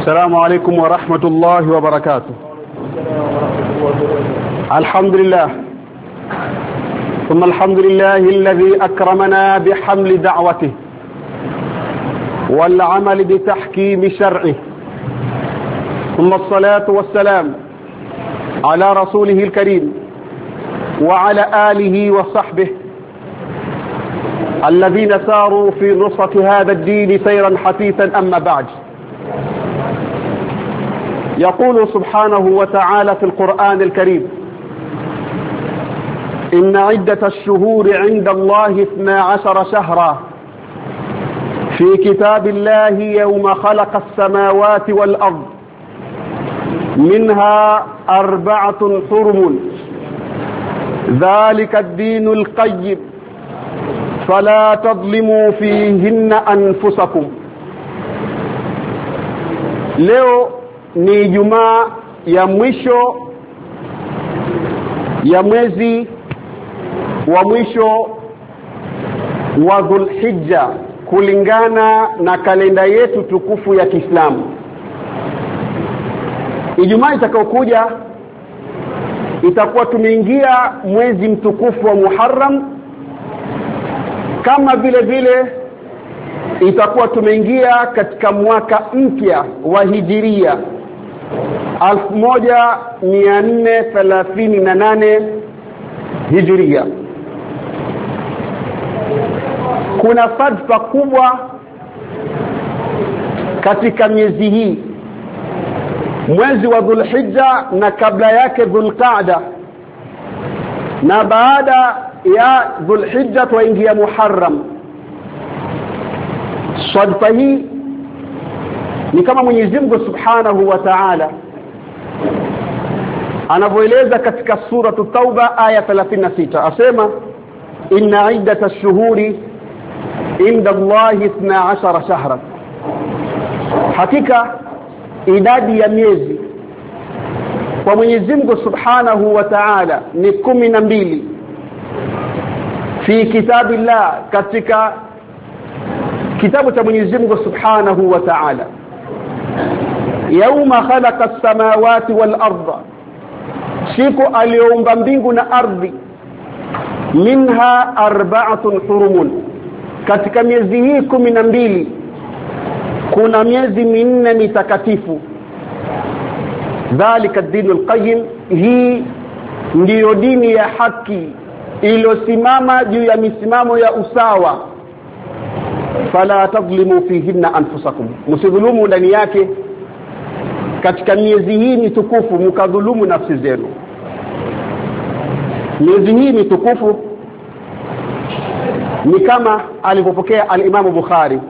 السلام عليكم ورحمة الله وبركاته. الحمد لله ثم الحمد لله الذي أكرمنا بحمل دعوته والعمل بتحكيم شرعه، ثم الصلاة والسلام على رسوله الكريم وعلى آله وصحبه الذين ساروا في نصرة هذا الدين سيرا حثيثا. أما بعد، يقول سبحانه وتعالى في القرآن الكريم: إن عدة الشهور عند الله 12 شهرا في كتاب الله يوم خلق السماوات والأرض منها 4 حرم ذلك الدين القيم فلا تظلموا فيهن أنفسكم. leo ni Ijumaa ya mwisho ya mwezi wa mwisho wa Dhulhijja kulingana na kalenda yetu tukufu ya Kiislamu. Ijumaa itakayokuja itakuwa tumeingia mwezi mtukufu wa Muharram, kama vile vile itakuwa tumeingia katika mwaka mpya wa Hijiria 1438 Hijiria. Kuna fadhila kubwa katika miezi hii, mwezi wa Dhulhijja na kabla yake Dhulqaada, na baada ya Dhulhijja tuingia Muharram. Fadhila hii ni kama Mwenyezi Mungu Subhanahu wa Ta'ala anavyoeleza katika sura At-Tauba aya 36, asema: inna iddatash shuhuri inda Allahi 12 shahra, hakika idadi ya miezi kwa Mwenyezi Mungu Subhanahu wa Ta'ala ni 12 fi kitabillah, katika kitabu cha Mwenyezi Mungu Subhanahu wa Ta'ala. Yauma khalaqa as-samawati wal arda, siku aliyoumba mbingu na ardhi. Minha 4 hurumun, katika miezi hii 12 kuna miezi 4 mitakatifu. Dhalika ad-dinul qayyim, hii ndiyo dini ya haki iliyosimama juu ya misimamo ya usawa. Fala tadhlimu fihinna anfusakum, msidhulumu ndani yake katika miezi hii mitukufu mkadhulumu nafsi zenu. Miezi hii mitukufu ni kama alivyopokea al-Imam Bukhari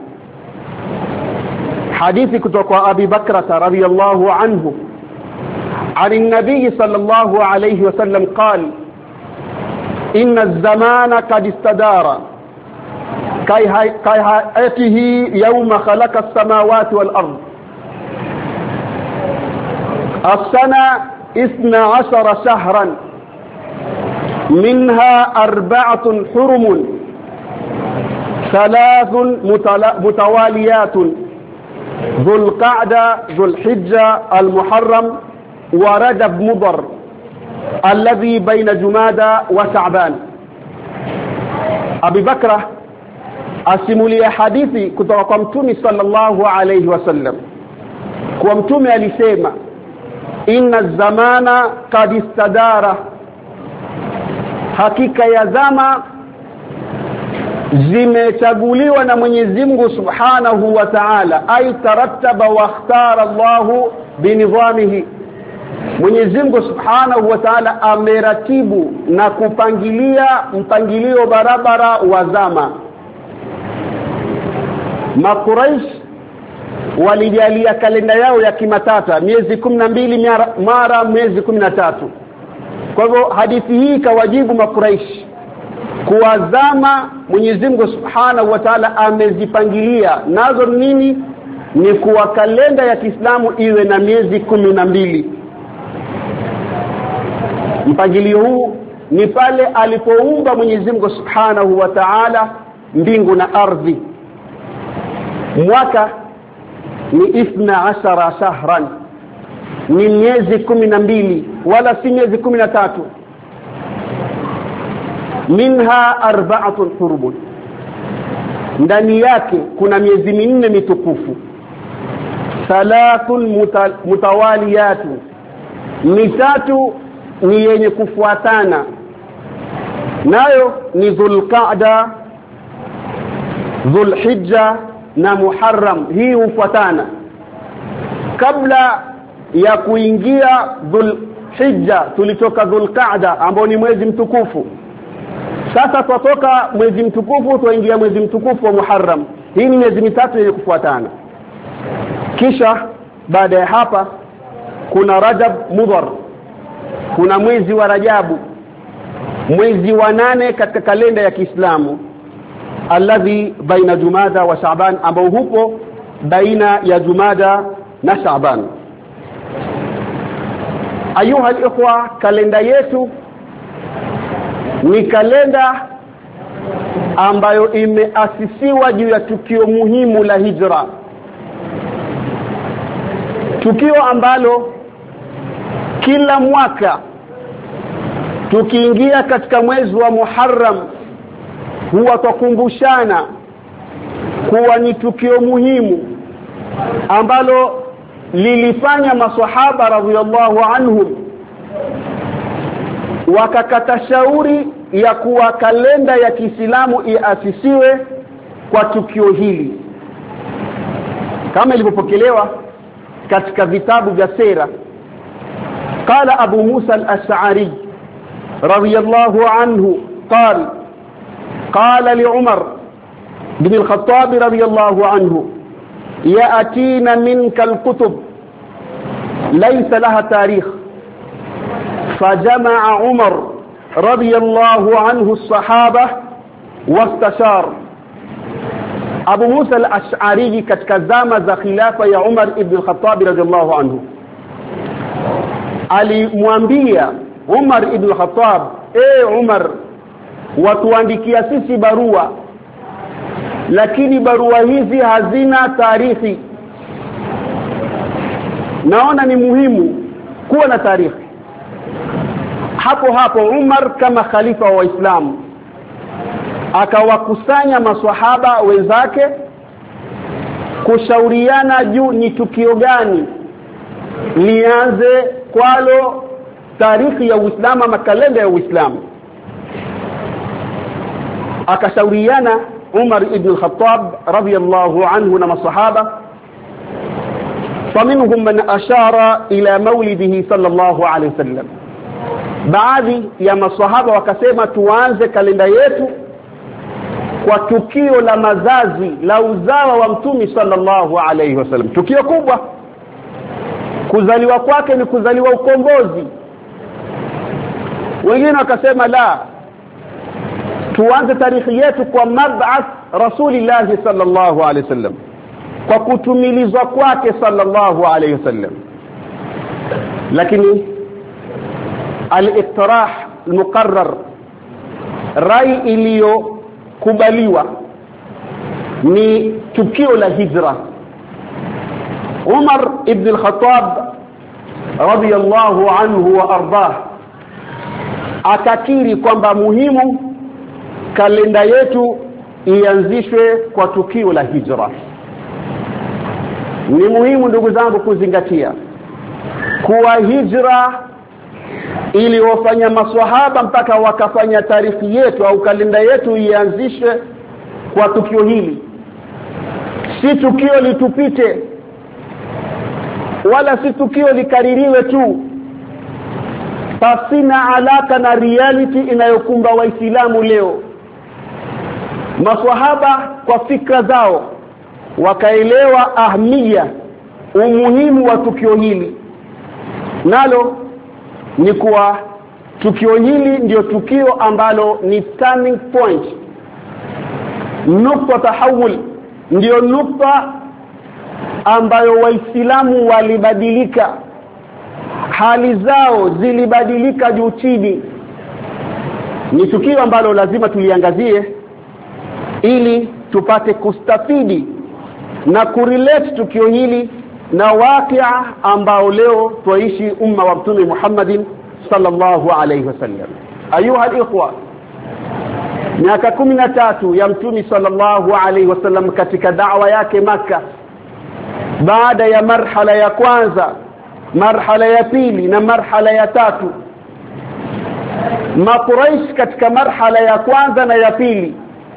hadithi kutoka kwa Abi Bakra radhiyallahu anhu عن النبي صلى الله عليه وسلم قال: إن الزمان قد استدار كهيئته يوم خلق السماوات والأرض. السنة 12 شهرا منها 4 حرم 3 متواليات: ذو القعدة ذو الحجة المحرم ورجب مضر الذي بين جمادى وشعبان. Abi Bakra asimulia hadithi kutoka kwa Mtume sallallahu alayhi wasallam kwa Mtume alisema: inna zamana qad istadara, hakika ya zama zimechaguliwa na Mwenyezi Mungu Subhanahu wa Ta'ala, ay tarattaba wa ikhtara Allahu binidhamihi. Mwenyezi Mungu Subhanahu wa Ta'ala ameratibu na kupangilia mpangilio barabara wa zama. Makuraish walijalia kalenda yao ya kimatata miezi 12 mara miezi 13. Kwa hivyo hadithi hii kawajibu Makuraish kuwazama Mwenyezi Mungu Subhanahu wa Ta'ala amezipangilia nazo nini, ni kuwa kalenda ya Kiislamu iwe na miezi 12. Mpangilio huu ni pale alipoumba Mwenyezi Mungu Subhanahu wa Ta'ala mbingu na ardhi. Mwaka ni 12 shahran, ni miezi 12 wala si miezi 13. Minha 4 hurum, ndani yake kuna miezi 4 mitukufu. 3 mutawaliyat, mitatu ni yenye kufuatana, nayo ni Dhulqa'da, Dhulhijja na Muharram. Hii hufuatana. Kabla ya kuingia Dhulhijja tulitoka Dhulqa'da ambao ni mwezi mtukufu. Sasa tutoka mwezi mtukufu tuingia mwezi mtukufu wa Muharram. Hii ni miezi mitatu yenye kufuatana. Kisha baada ya hapa kuna Rajab Mudhar, kuna mwezi wa Rajabu, mwezi wa 8 katika kalenda ya Kiislamu, alladhi baina Jumada wa Shaaban, ambao hupo baina ya Jumada na Shaaban. Ayuha al-ikhwa, kalenda yetu ni kalenda ambayo imeasisiwa juu ya tukio muhimu la hijra, tukio ambalo kila mwaka tukiingia katika mwezi wa Muharram huwa tukumbushana kuwa ni tukio muhimu ambalo lilifanya maswahaba radhiyallahu anhum wakakata shauri ya kuwa kalenda ya Kiislamu iasisiwe kwa tukio hili, kama ilivyopokelewa katika vitabu vya sira. Qala Abu Musa al-Ash'ari radhiyallahu anhu قال لعمر بن الخطاب رضي الله عنه: يأتينا منك الكتب ليس لها تاريخ. فجمع عمر رضي الله عنه الصحابة واستشار. Abu Musa al-Ash'ari katika zama za khilafa ya Umar ibn al-Khattab radhiyallahu anhu alimwambia Umar ibn al-Khattab: Umar, watuandikia sisi barua, lakini barua hizi hazina tarehe. Naona ni muhimu kuwa na tarehe. Hapo Umar kama khalifa wa Uislamu akawakusanya maswahaba wenzake kushauriana juu ni tukio gani lianze kwalo tarehe ya Uislamu ama kalenda ya Uislamu. Akashauriana Umar ibn al-Khattab radhiyallahu anhu na masahaba, faminhum man ashara ila maulidihi sallallahu alayhi wasallam. Baadhi ya masahaba wakasema tuanze kalenda yetu kwa tukio la mazazi la uzawa wa Mtume sallallahu alayhi wasallam, tukio kubwa. Kuzaliwa kwake ni kuzaliwa ukombozi. Wengine wakasema la, tuanze tarehe yetu kwa mab'ath Rasulillah sallallahu alayhi wasallam, kwa kutumilizwa kwake sallallahu alayhi wasallam. Lakini al-iqtirah al-muqarrar, rai iliyokubaliwa ni tukio la hijra. Umar ibn al-Khattab radiyallahu anhu wa ardah akakiri kwamba muhimu kalenda yetu ianzishwe kwa tukio la hijra. Ni muhimu ndugu zangu kuzingatia kuwa hijra iliyofanya maswahaba mpaka wakafanya tarehe yetu au kalenda yetu ianzishwe kwa tukio hili, si tukio litupite wala si tukio likaririwe tu pasina alaka na reality inayokumba Waislamu leo. Maswahaba kwa fikra zao wakaelewa ahmia, umuhimu wa tukio hili, nalo ni kuwa tukio hili ndio tukio ambalo ni turning point, nukta tahawul, ndio nukta ambayo Waislamu walibadilika, hali zao zilibadilika juu chini. Ni tukio ambalo lazima tuliangazie ili tupate kustafidi na kurelate tukio hili na waqi'a ambao leo tuishi umma wa Mtume Muhammadin sallallahu alayhi wasallam. Ayuha alikhwa, miaka 13 ya Mtume sallallahu alayhi wasallam katika da'wa yake Makkah, baada ya marhala ya kwanza, marhala ya pili na marhala ya tatu, Quraysh katika marhala ya kwanza na ya pili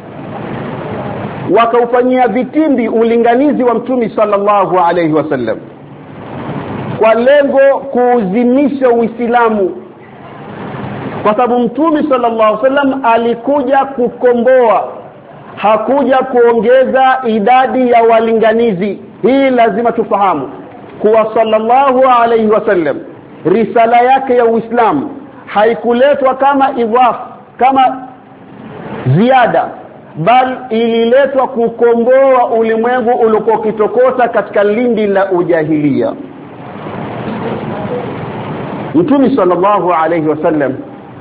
wakaufanyia vitimbi ulinganizi wa Mtume sallallahu alayhi wasallam kwa lengo kuuzimisha Uislamu, kwa sababu Mtume sallallahu alayhi wasallam alikuja kukomboa, hakuja kuongeza idadi ya walinganizi. Hii lazima tufahamu kuwa sallallahu alayhi wasallam risala yake ya Uislamu haikuletwa kama idhaf, kama ziada, bal ililetwa kukomboa ulimwengu uliokuwa kitokota katika lindi la ujahilia. Mtume sallallahu alayhi wasallam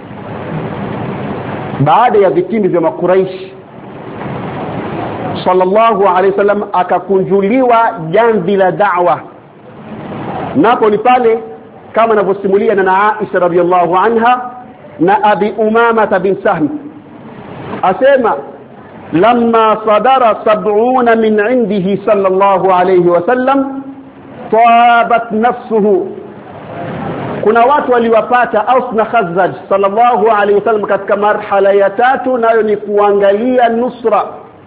baada ya vitimbi vya Makuraish sallallahu alayhi wasallam akakunjuliwa jamvi la da'wa, napo ni pale kama anavyosimulia na Aisha radhiyallahu anha na Abi Umama bin Sahm, asema lamma sadara 70 min indihi sallallahu alayhi wasallam tabat nafsuhu. Kuna watu waliwapata Aus na Khazraj sallallahu alayhi wasallam katika marhala ya tatu, nayo ni kuangalia nusra,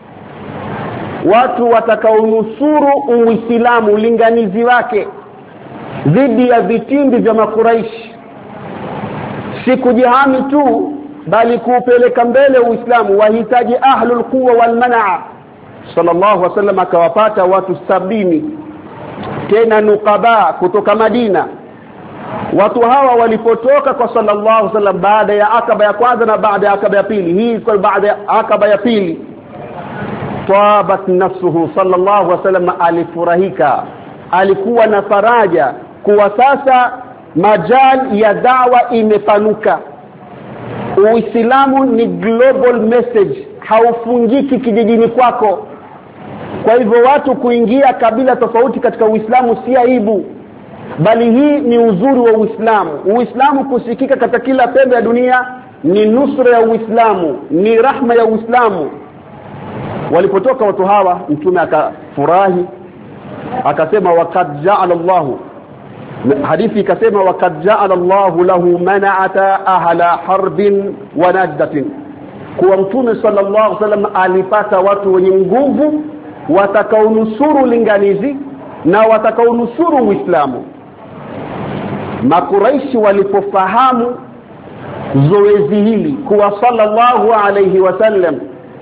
watu watakaonusuru Uislamu, ulinganizi wake dhidi ya vitimbi vya Makuraish, si kujihami tu bali kuupeleka mbele Uislamu, wahitaji ahlul quwwa wal man'a. Sallallahu alaihi wasallam akawapata watu 70 tena nuqaba kutoka Madina. Watu hawa walipotoka kwa sallallahu alaihi wasallam baada ya Aqaba ya kwanza na baada ya Aqaba ya pili, hii kwa baada ya Aqaba ya pili, tabat nafsuhu sallallahu alaihi wasallam alifurahika, alikuwa na faraja kuwa sasa majal ya da'wa imepanuka. Uislamu ni global message, haufungiki kijijini kwako. Kwa hivyo watu kuingia kabila tofauti katika Uislamu si aibu, bali hii ni uzuri wa Uislamu. Uislamu kusikika katika kila pembe ya dunia ni nusra ya Uislamu, ni rahma ya Uislamu. Walipotoka watu hawa, Mtume akafurahi, akasema waqad ja'ala Allahu, hadithi ikasema waqad ja'ala Allahu lahu mana'ata ahla harbin wa najdatin, kwa Mtume sallallahu alaihi wasallam alipata watu wenye nguvu watakaonusuru linganizi na watakaonusuru Uislamu. Makuraishi walipofahamu zoezi hili kuwa sallallahu alaihi wasallam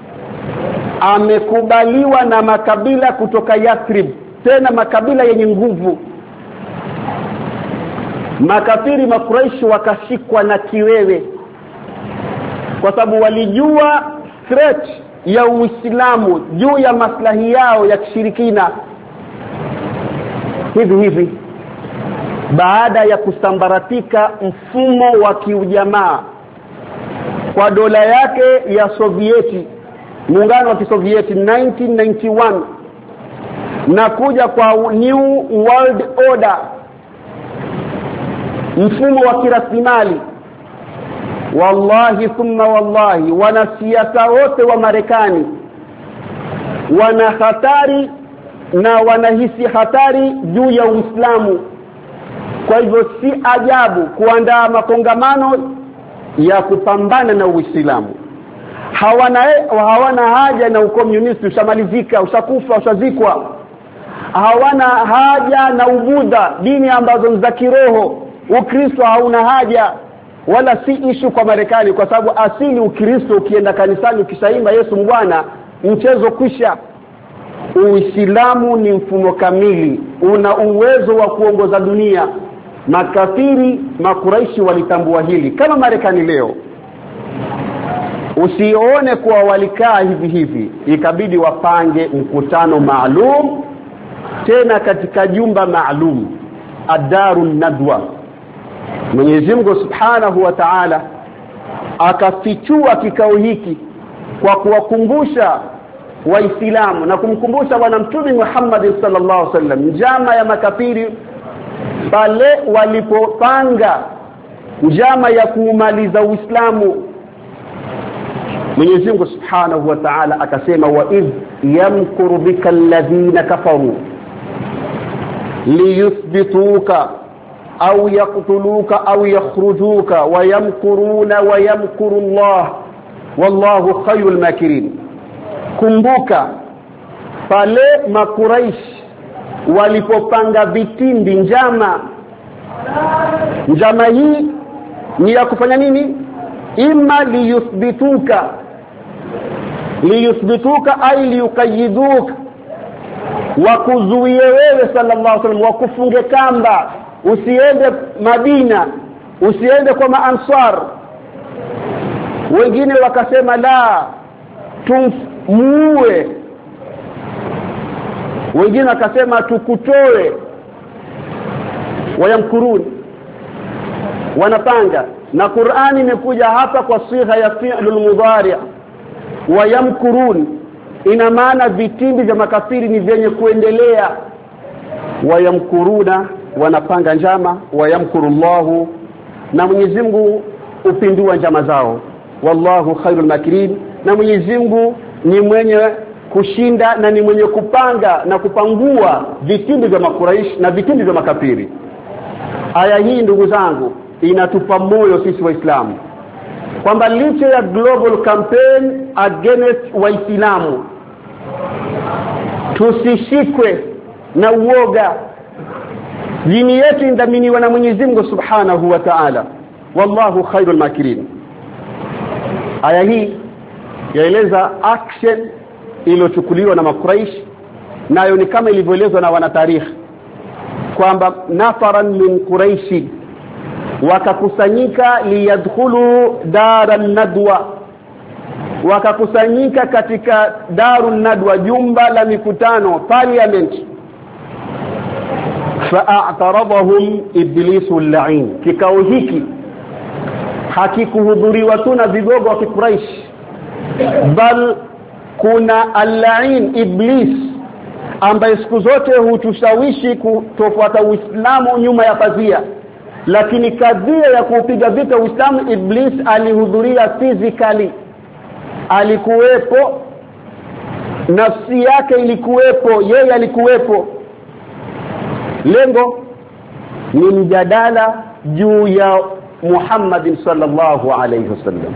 amekubaliwa na makabila kutoka Yathrib, tena makabila yenye nguvu, makafiri Makuraishi wakashikwa na kiwewe, kwa sababu walijua threat ya Uislamu juu ya maslahi yao ya kishirikina. Hivi baada ya kusambaratika mfumo wa kiujamaa kwa dola yake ya Sovieti, muungano wa Kisovieti 1991, na kuja kwa New World Order, mfumo wa kiraslimali, wallahi thumma wallahi wanasiasa wote wa Marekani wana hatari na wanahisi hatari juu ya Uislamu. Kwa hivyo si ajabu kuandaa makongamano ya kupambana na Uislamu. Hawana haja na ukomunisti, ushamalizika, ushakufa, ushazikwa. Hawana haja na Ubudha, dini ambazo za kiroho. Ukristo hauna haja, wala si ishu kwa Marekani, kwa sababu asili Ukristo ukienda kanisani ukishaimba Yesu Bwana, mchezo kwisha. Uislamu ni mfumo kamili, una uwezo wa kuongoza dunia. Makafiri Makuraishi walitambua hili. Kama Marekani leo, usione kuwa walikaa hivi, ikabidi wapange mkutano maalum, tena katika jumba maalum, Ad-Darun Nadwa. Mwenyezi Mungu Subhanahu wa Ta'ala akafichua kikao hiki kwa kuwakumbusha waislamu na kumkumbusha bwana mtume Muhammad sallallahu alaihi wasallam njama ya makafiri pale walipopanga njama ya kuumaliza Uislamu. Mwenyezi Mungu Subhanahu wa Ta'ala akasema wa idh yamkuru bika alladhina kafaru liyuthbituka au yaqtuluka au yakhrujuka wa yamkuruna wa yamkuru Allah wallahu khayrul makirin. Kumbuka pale makuraish walipopanga vitimbi njama hii ni ya kufanya nini? Imma liyuthbituka ay liyuqayyiduka, wakuzuie wewe sallallahu alaihi wasallam, wakufunge kamba usiende Madina, usiende kwa maansar. Wengine wakasema la tumuue, wengine wakasema tukutoe. Wayamkurun, wanapanga. Na Qur'ani imekuja hapa kwa sigha ya fi'lul mudhari'. Wayamkurun ina maana vitimbi vya makafiri ni vyenye kuendelea. Wayamkuruna, wanapanga njama. Wayamkurullahu, na Mwenyezi Mungu upindua njama zao. Wallahu khairul makirin, na Mwenyezi Mungu ni mwenye kushinda na ni mwenye kupanga na kupangua vitimbi vya makuraish na vitimbi vya makafiri. Aya hii ndugu zangu inatupa moyo sisi waislamu kwamba licha ya global campaign against waislamu tusishikwe na uoga. Dini yetu indaminiwa na Mwenyezi Mungu Subhanahu wa Ta'ala. Wallahu khairul makirin. Aya hii yaeleza action iliyochukuliwa na makuraish, nayo ni kama ilivyoelezwa na wanatarikh kwamba nafaran min quraish wakakusanyika liyadkhulu daran nadwa, wakakusanyika katika darun nadwa, jumba la mikutano, parliament. Fa'ataradhum iblisul la'in. Kikao hiki hakikuhudhuriwa tu na vigogo wa Quraysh, bal kuna al-la'in iblis ambaye siku zote hutushawishi kutofuata Uislamu nyuma ya pazia. Lakini kadhia ya kupiga vita Uislamu, iblis alihudhuria physically, alikuwepo, nafsi yake ilikuwepo, yeye alikuwepo. Lengo ni mjadala juu ya Muhammad sallallahu alayhi wasallam.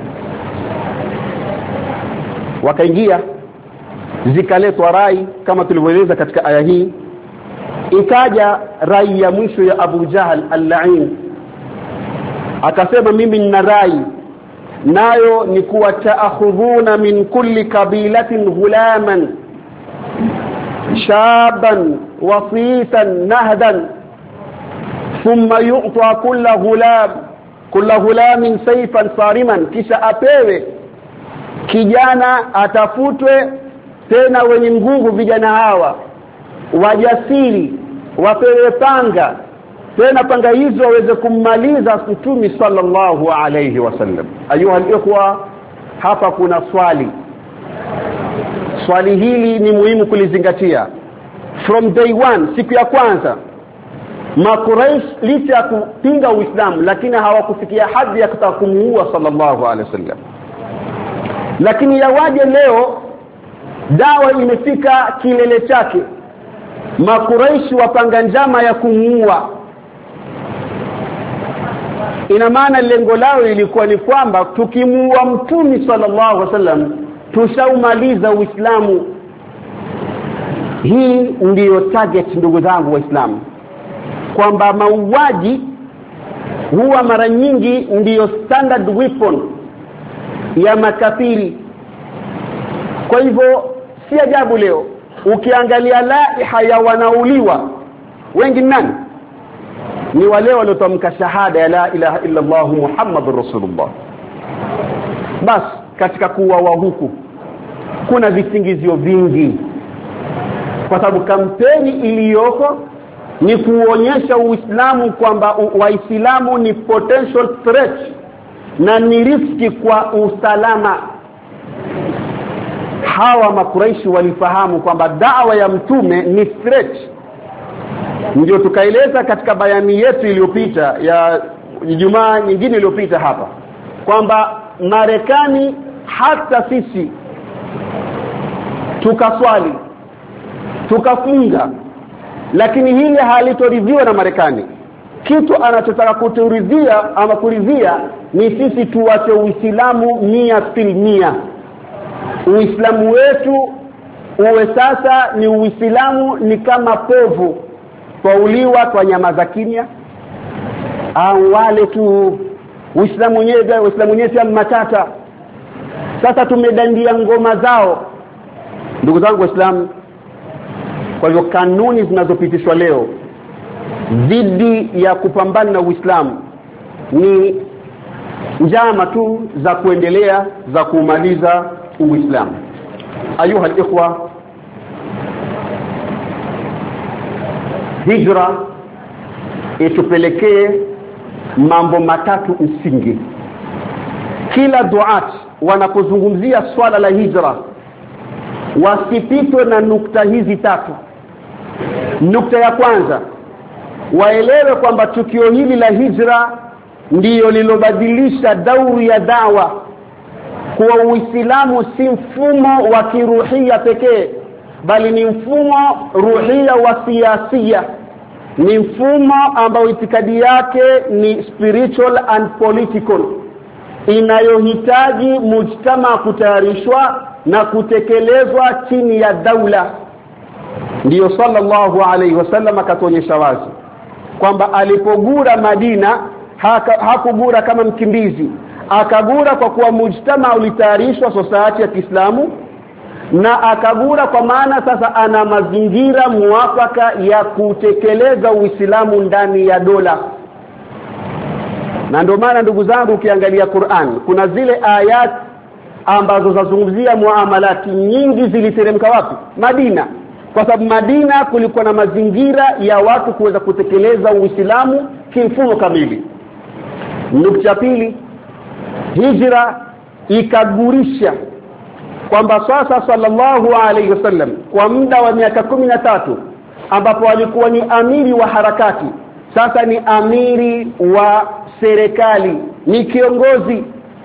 Wakaingia, zikaletwa rai kama tulivyoeleza katika aya hii. Ikaja rai ya mwisho ya Abu Jahl al-La'in, akasema mimi nina rai, nayo ni kuwa ta'khudhuna min kulli kabilatin ghulaman shaban wasitan nahdan thumma yu'ta kullu ghulamin sayfan sariman, kisha apewe kijana, atafutwe tena wenye nguvu vijana hawa wajasiri, wapewe panga, tena panga hizo waweze kummaliza Mtume sallallahu alayhi wasallam. Ayuha al-ikhwa, hapa kuna swali hili ni muhimu kulizingatia. From day one, siku ya kwanza, Makuraish licha ya kupinga Uislamu lakini hawakufikia hadhi ya kutaka kumuua sallallahu alayhi wasallam. Lakini yawaje leo dawa imefika kilele chake, Makuraishi wapanga njama ya kumuua. Ina maana lengo lao ilikuwa ni kwamba tukimuua Mtume sallallahu alaihi wasallam tushaumaliza Uislamu. Hii ndiyo target ndugu zangu waislamu, kwamba mauaji huwa mara nyingi ndiyo standard weapon ya makafiri. Kwa hivyo si ajabu leo ukiangalia laiha ya wanauliwa wengi nani ni wale waliotamka shahada ya la ilaha illa Allah Muhammadur Rasulullah. Bas katika kuuawa huku kuna visingizio vingi, kwa sababu kampeni iliyoko ni kuonyesha Uislamu kwamba Waislamu ni potential threat na ni riski kwa usalama. hawa makuraishi walifahamu kwamba da'wa ya mtume ni threat. Ndio tukaeleza katika bayani yetu iliyopita ya Ijumaa nyingine iliyopita hapa kwamba Marekani hata sisi tukaswali tukafunga, lakini hili halitoridhiwa na Marekani. Kitu anachotaka kuturidhia ama kuridhia ni sisi tuache Uislamu 100%. Uislamu wetu uwe sasa ni Uislamu ni kama povu, twauliwa kwa nyama za kimya, au wale tu Uislamu wenyewe matata. Sasa tumedandia ngoma zao. Ndugu zangu Waislamu, kwa hivyo kanuni zinazopitishwa leo dhidi ya kupambana na Uislamu ni njama tu za kuendelea za kumaliza Uislamu. Ayuha al-ikhwa, hijra itupelekee mambo matatu msingi. Kila duat wanapozungumzia swala la hijra wasipitwe na nukta hizi tatu. Nukta ya kwanza, waelewe kwamba tukio hili la hijra ndiyo lilobadilisha dauri ya dawa. Kwa Uislamu si mfumo wa kiruhia pekee, bali ni mfumo ruhia wa siasia. Ni mfumo ambao itikadi yake ni spiritual and political, inayohitaji mujtama kutayarishwa na kutekelezwa chini ya daula. Ndiyo sallallahu alayhi wasallam akatuonyesha wazi kwamba alipogura Madina hakugura kama mkimbizi, akagura kwa kuwa mujtama ulitayarishwa society ya Kiislamu, na akagura kwa maana sasa ana mazingira muafaka ya kutekeleza Uislamu ndani ya dola. Na ndio maana ndugu zangu, ukiangalia Qur'an kuna zile ayat ambazo zazungumzia muamalati nyingi ziliteremka wapi? Madina. Kwa sababu Madina kulikuwa na mazingira ya watu kuweza kutekeleza Uislamu kimfumo kamili. Nukta pili, hijra ikagurisha kwamba sasa sallallahu alayhi wasallam kwa muda wa miaka 13 ambapo alikuwa ni amiri wa harakati, sasa ni amiri wa serikali, ni kiongozi.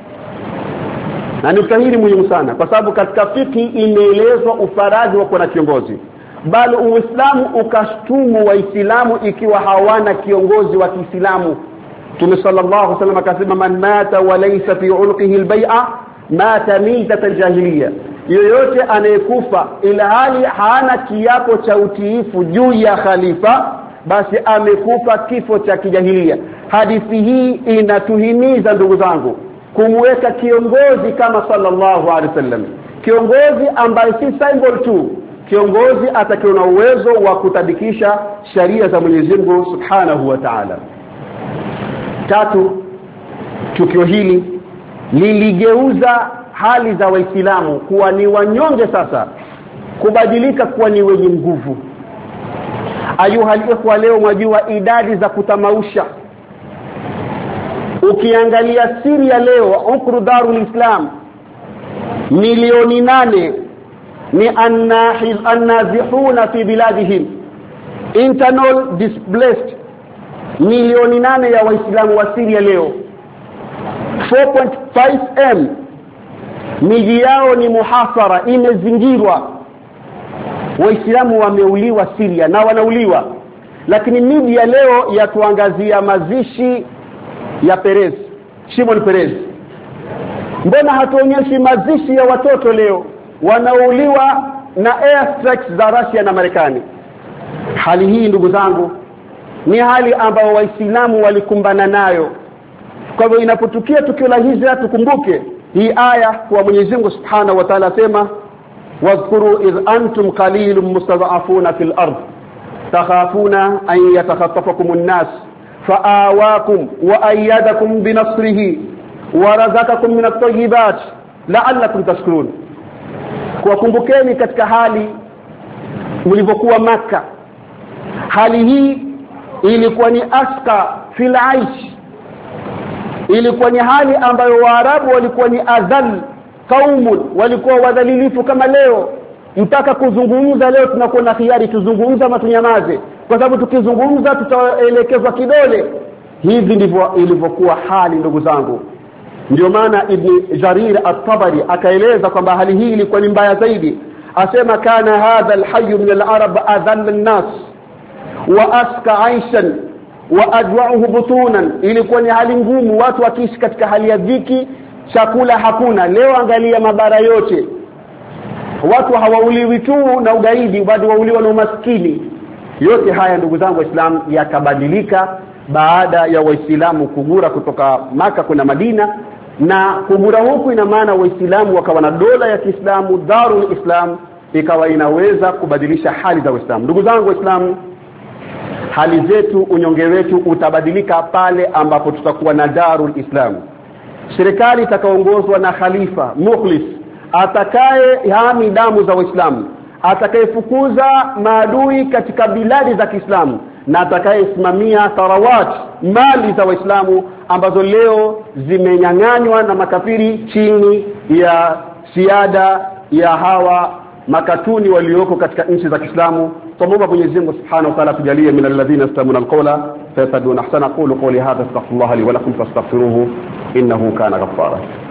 Na nukta hili muhimu sana kwa sababu katika fiki imeelezwa ufaradhi wa kuwa na kiongozi, bali Uislamu ukashtumu Waislamu ikiwa hawana kiongozi wa Kiislamu. Mtume sallallahu alaihi wasallam akasema, man mata wa laysa fi ulqihi albay'a mata mitatan jahiliya. Yoyote anayekufa ila hali hana kiapo cha utiifu juu ya khalifa, basi amekufa kifo cha kijahilia. Hadithi hii inatuhimiza ndugu zangu kumweka kiongozi kama sallallahu alaihi wasallam, kiongozi ambaye si symbol tu, kiongozi atakiwa na uwezo wa kutadikisha sharia za Mwenyezi Mungu Subhanahu wa Ta'ala. Tatu, tukio hili liligeuza hali za Waislamu kuwa ni wanyonge sasa kubadilika kuwa ni wenye nguvu. Ayuha al-ikhwa, leo mwajua idadi za kutamausha. Ukiangalia Syria leo, ukru Darul Islam milioni 8 ni annazihuna fi biladihim, internal displaced milioni 8 ya Waislamu wa Syria leo. 4.5 miji yao ni muhasara, imezingirwa. Waislamu wameuliwa Syria na wanauliwa, lakini miji ya leo yatuangazia mazishi ya Perez, Shimon Perez. Mbona hatuonyeshi mazishi ya watoto leo wanauliwa na airstrikes za Russia na Marekani? Hali hii ndugu zangu ni hali ambayo Waislamu walikumbana nayo. Kwa hivyo inapotukia tukio la hijra tukumbuke hii aya kwa Mwenyezi Mungu Subhanahu wa Ta'ala sema, wadhkuru idh antum qalilun mustad'afuna fil ard takhafuna an yatakhatafakum an-nas fa'awakum wa ayyadakum bi nasrihi wa razaqakum min at-tayyibat la'allakum tashkurun. Kuwakumbukeni katika hali mlivyokuwa Makka. Hali hii ilikuwa ni aska fil aish, ilikuwa ni hali ambayo Waarabu walikuwa ni adhal kaumun walikuwa wadhalilifu kama leo, mpaka kuzungumza leo tunakuwa na hiari tuzungumza ama tunyamaze, kwa sababu tukizungumza tutaelekezwa kidole. Hivi ndivyo ilivyokuwa hali ndugu zangu. Ndio maana Ibn Jarir at-Tabari akaeleza kwamba hali hii ilikuwa ni mbaya zaidi. Asema kana hadha al-hayy min al-arab adhall an-nas wa aska 'aishan wa adwa'uhu butunan. Ilikuwa ni hali ngumu, watu wakiishi katika hali ya dhiki, chakula hakuna. Leo angalia mabara yote, watu hawauliwi tu na ugaidi, bali wauliwa na umaskini. Yote haya ndugu zangu Waislamu yakabadilika baada ya Waislamu kugura kutoka Maka kuna Madina. Na kugura huku ina maana Waislamu wakawa na dola ya Kiislamu, Darul Islam, ikawa inaweza kubadilisha hali za Waislamu. Ndugu zangu Waislamu, hali zetu, unyonge wetu utabadilika pale ambapo tutakuwa na Darul Islam. Serikali itakayoongozwa na khalifa mukhlis, atakaye hami damu za Waislamu, atakayefukuza maadui katika biladi za Kiislamu, na atakayesimamia tarawat, mali za Waislamu ambazo leo zimenyang'anywa na makafiri chini ya siada ya hawa makatuni walioko katika nchi za Kiislamu. Tumomba Mwenyezi Mungu Subhanahu wa Ta'ala tujalie min alladhina yastami'una alqawla fayattabi'una ahsana. Qulu qawli hadha astaghfirullah li wa lakum fastaghfiruhu innahu kana ghaffara.